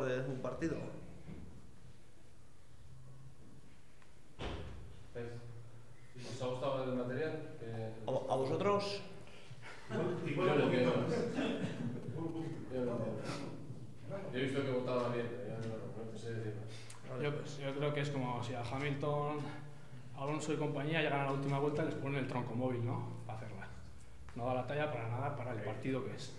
de un partido. ¿Os ha gustado el material? ¿A vosotros? Igual un poquito más. Yo he visto que votaba bien, no sé decir más. Yo creo que es como si a Hamilton, Alonso y compañía llegan a la última vuelta y les ponen el tronco móvil, ¿no? Para hacerla. No da la talla para nada para el partido que es.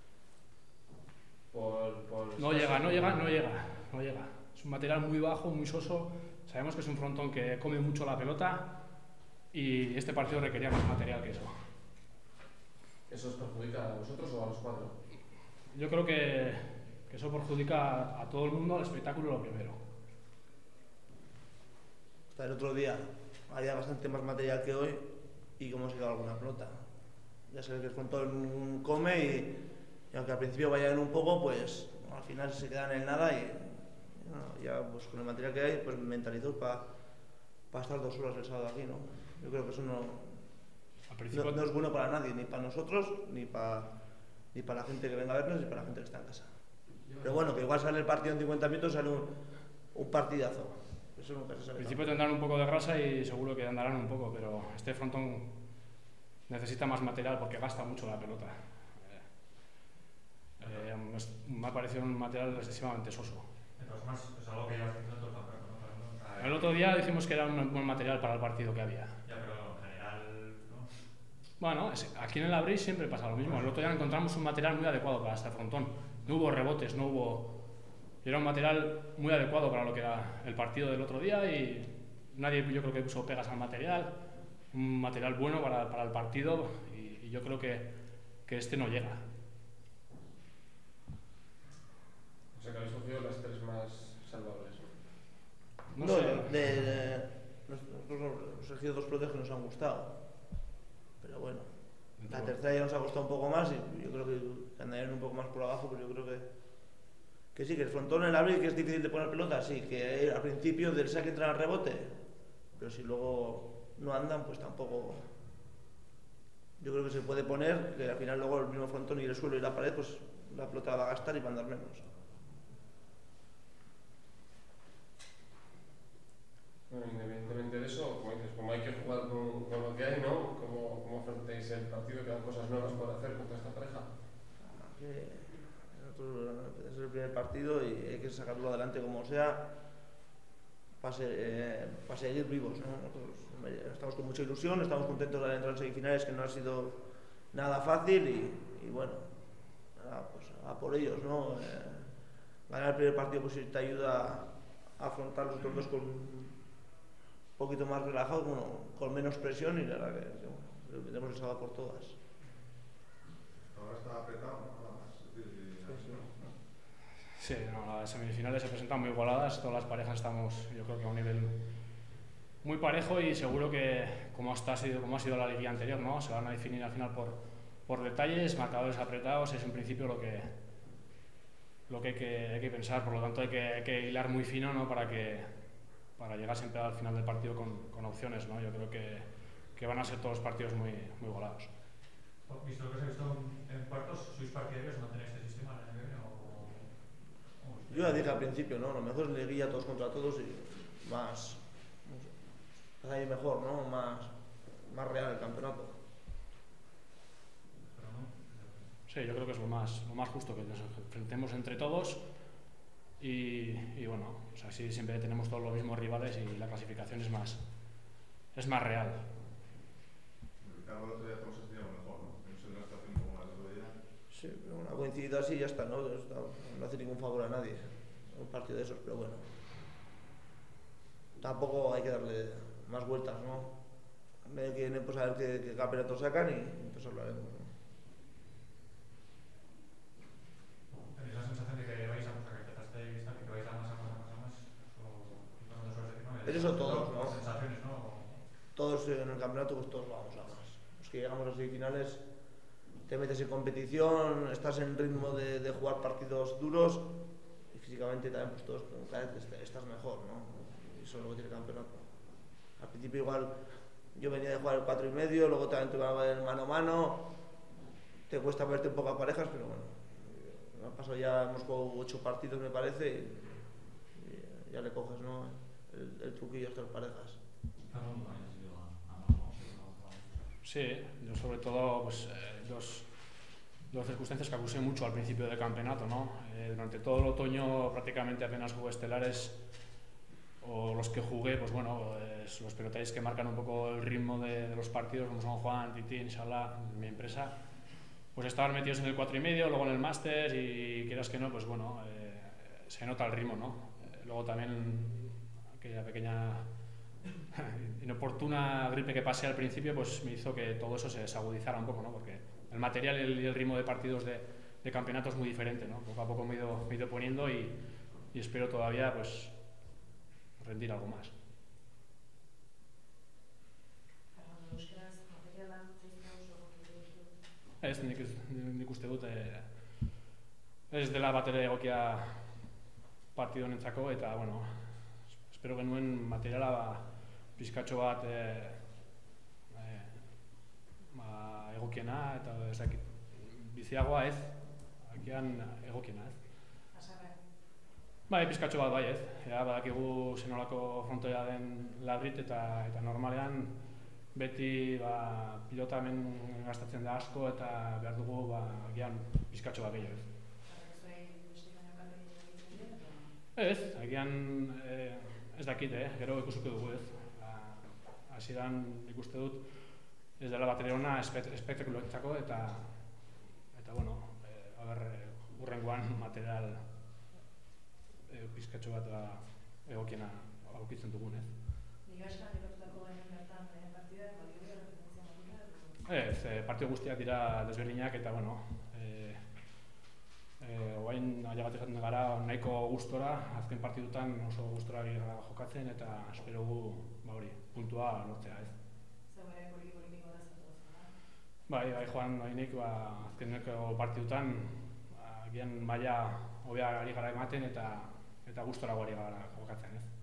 No llega. Es un material muy bajo, muy soso. Sabemos que es un frontón que come mucho la pelota y este partido requería más material que eso. ¿Eso os perjudica a vosotros o a los cuatro? Yo creo que eso perjudica a todo el mundo, al espectáculo lo primero. Hasta el otro día había bastante más material que hoy y cómo se quedó alguna pelota. Ya sabes que el frontón come y aunque al principio vayan un poco, pues al final se quedan en nada y ya pues con el material que hay, pues mentalizados para estar 2 horas el sábado aquí, ¿no? Yo creo que eso no es bueno para nadie, ni para nosotros, ni para la gente que venga a vernos, ni para la gente que está en casa. Pero bueno, que igual sale el partido en 50 minutos, sale un partidazo. Eso nunca se sabe. Al principio tendrán un poco de grasa y seguro que andarán un poco, pero este frontón necesita más material porque gasta mucho la pelota. Me ha parecido un material excesivamente soso. Entonces, más, es algo que llevas diciendo todo el campeonato, ¿no? El otro día dijimos que era un buen material para el partido que había. Ya, pero en general, ¿no? Bueno, aquí en el Abril siempre pasa lo mismo. El otro día encontramos un material muy adecuado para este frontón. No hubo rebotes, no hubo... Era un material muy adecuado para lo que era el partido del otro día y nadie, yo creo que puso pegas al material. Un material bueno para el partido y yo creo que este no llega. O sea que habéis cogido las 3 más salvables. No sé. Nos elegido 2 pelotas que nos han gustado. Pero bueno, la tercera ya nos ha costado un poco más y yo creo que andarían un poco más por abajo, pero yo creo que sí, que el frontón en el abril, que es difícil de poner pelota, sí, que al principio del saque entra al rebote, pero si luego no andan, pues tampoco. Yo creo que se puede poner, que al final luego el mismo frontón y el suelo y la pared, pues la pelota va a gastar y va a andar menos. Bueno, independientemente de eso, como hay que jugar con lo que hay, ¿no? ¿Cómo afrontáis el partido? ¿Quedan cosas nuevas por hacer contra esta pareja? Nosotros es el primer partido y hay que sacarlo adelante como sea para seguir vivos, ¿no? Nosotros estamos con mucha ilusión, estamos contentos de entrar en semifinales, que no ha sido nada fácil y bueno, pues a por ellos, ¿no? Ganar el primer partido pues te ayuda a afrontar los otros 2 con un poquito más relajado, con menos presión y la verdad que lo tenemos el sábado por todas. Ahora está apretado, nada más. Sí, las semifinales se presentan muy igualadas, todas las parejas estamos, yo creo que a un nivel muy parejo y seguro que como ha sido la liguilla anterior, ¿no? Se van a definir al final por detalles, marcadores apretados, es en principio lo que hay que pensar, por lo tanto hay que hilar muy fino, ¿no? para llegar siempre al final del partido con opciones, ¿no? Yo creo que van a ser todos partidos muy igualados. Visto lo que se ha visto en cuartos, ¿sois partidarios de mantener este sistema en el año que viene o...? Yo ya dije al principio, ¿no? Lo mejor es liguilla todos contra todos y más, no sé, ahí mejor, ¿no? Más real el campeonato. Pero no. Sí, yo creo que es lo más justo, que nos enfrentemos entre todos y bueno, o sea, así siempre tenemos todos los mismos rivales y la clasificación es más real. Ricardo, el otro día todos se sentíamos mejor, ¿no? Que no se le está haciendo un poco más el otro día. Sí, pero una coincidido así y ya está, ¿no? No hace ningún favor a nadie un partido de esos, pero bueno. Tampoco hay que darle más vueltas, ¿no? Me quieren pues a ver qué campeonato sacan y pues hablaremos, ¿no? ¿Tenéis la sensación de que vais a que vais a más? Eso todos, ¿no? Sensaciones, ¿no? Todos en el campeonato, pues todos vamos a más. Los que llegamos a las semifinales, te metes en competición, estás en ritmo de jugar partidos duros y físicamente también, pues todos cada vez estás mejor, ¿no? Y eso es lo que tiene el campeonato. Al principio igual yo venía de jugar el 4,5, luego también te van a ver el mano a mano, te cuesta verte en pocas parejas, pero bueno, ha pasado ya, hemos jugado 8 partidos me parece y ya le coges, ¿no? El truquillo a estas parejas. Sí, yo sobre todo pues, dos circunstancias que acusé mucho al principio del campeonato, ¿no? Durante todo el otoño prácticamente apenas jugué estelares, o los que jugué, pues bueno, los pelotaris que marcan un poco el ritmo de los partidos, como son Juan, Titín, Salah, mi empresa, pues estaban metidos en el 4,5, luego en el máster y quieras que no, pues bueno, se nota el ritmo, ¿no? Luego también aquella pequeña inoportuna gripe que pasé al principio, pues me hizo que todo eso se desagudizara un poco, ¿no? Porque el material y el ritmo de partidos de campeonato es muy diferente, ¿no? Poco a poco me he ido poniendo y espero todavía pues rendir algo más. Ez, nik uste dut ez dela batere egokia partido honentzako eta bueno, espero genuen materiala pizkatxo bat egokiena eta ez dakit biziagoa ez, agian egokiena ez. Bai, pizkatxo bat bai ez, badakigu zenolako frontoia den Labrit eta normalean beti pilota hemen gastatzen da asko eta behar dugu agian pizkatxo bat gehiago ez. Ez, agian ez dakit, gero ikusuko dugu ez. Hasieran ikuste dut ez dela batere ona espektakuloentzako eta bueno, hurrengoan material pizkatxo bat egokiena aurkitzen dugun ez. Ez, partido guztiak dira desberdinak eta bueno, oain aia bat esaten gara nahiko gustora, azken partidutan oso gustora gara jokatzen eta espero gu puntua lortzea ez. Bai, Juan, oainik azkeneko partidutan agian maila hobea ari gara ematen eta gustora gara jokatzen ez.